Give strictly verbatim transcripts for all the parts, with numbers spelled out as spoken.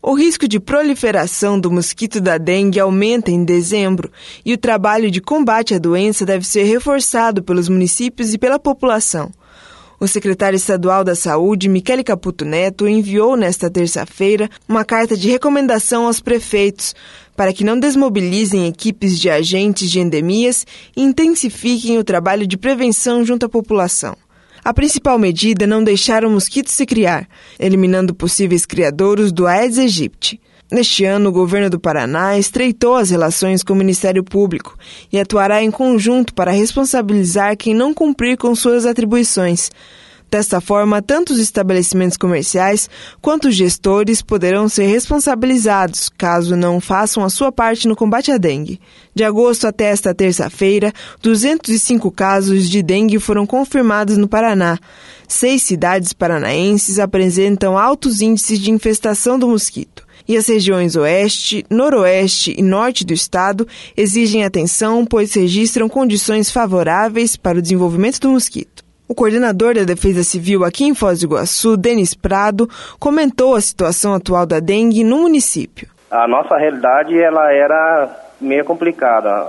O risco de proliferação do mosquito da dengue aumenta em dezembro e o trabalho de combate à doença deve ser reforçado pelos municípios e pela população. O secretário estadual da Saúde, Michele Caputo Neto, enviou nesta terça-feira uma carta de recomendação aos prefeitos para que não desmobilizem equipes de agentes de endemias e intensifiquem o trabalho de prevenção junto à população. A principal medida é não deixar o mosquito se criar, eliminando possíveis criadouros do Aedes aegypti. Neste ano, o governo do Paraná estreitou as relações com o Ministério Público e atuará em conjunto para responsabilizar quem não cumprir com suas atribuições. Desta forma, tanto os estabelecimentos comerciais quanto os gestores poderão ser responsabilizados caso não façam a sua parte no combate à dengue. De agosto até esta terça-feira, duzentos e cinco casos de dengue foram confirmados no Paraná. Seis cidades paranaenses apresentam altos índices de infestação do mosquito. E as regiões oeste, noroeste e norte do estado exigem atenção, pois registram condições favoráveis para o desenvolvimento do mosquito. O coordenador da Defesa Civil aqui em Foz do Iguaçu, Denis Prado, comentou a situação atual da dengue no município. A nossa realidade ela era meio complicada.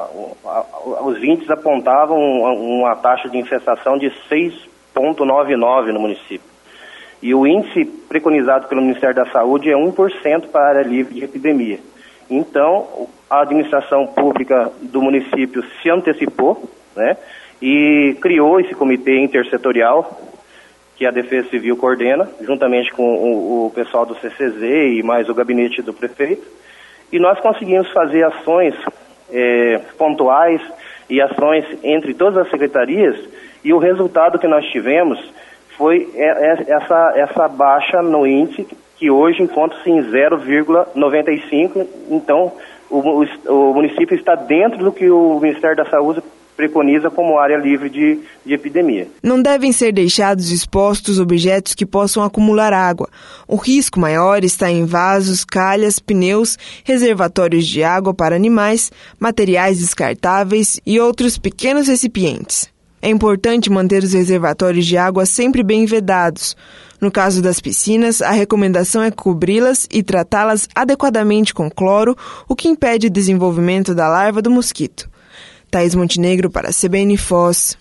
Os índices apontavam uma taxa de infestação de seis vírgula noventa e nove no município. E o índice preconizado pelo Ministério da Saúde é um por cento para a área livre de epidemia. Então, a administração pública do município se antecipou, né, e criou esse comitê intersetorial que a Defesa Civil coordena, juntamente com o, o pessoal do C C Z e mais o gabinete do prefeito. E nós conseguimos fazer ações é, pontuais e ações entre todas as secretarias, e o resultado que nós tivemos foi essa, essa baixa no índice, que hoje encontra-se em zero vírgula noventa e cinco. Então, o, o, o município está dentro do que o Ministério da Saúde preconiza como área livre de, de epidemia. Não devem ser deixados expostos objetos que possam acumular água. O risco maior está em vasos, calhas, pneus, reservatórios de água para animais, materiais descartáveis e outros pequenos recipientes. É importante manter os reservatórios de água sempre bem vedados. No caso das piscinas, a recomendação é cobri-las e tratá-las adequadamente com cloro, o que impede o desenvolvimento da larva do mosquito. Thaís Montenegro para a C B N Foz.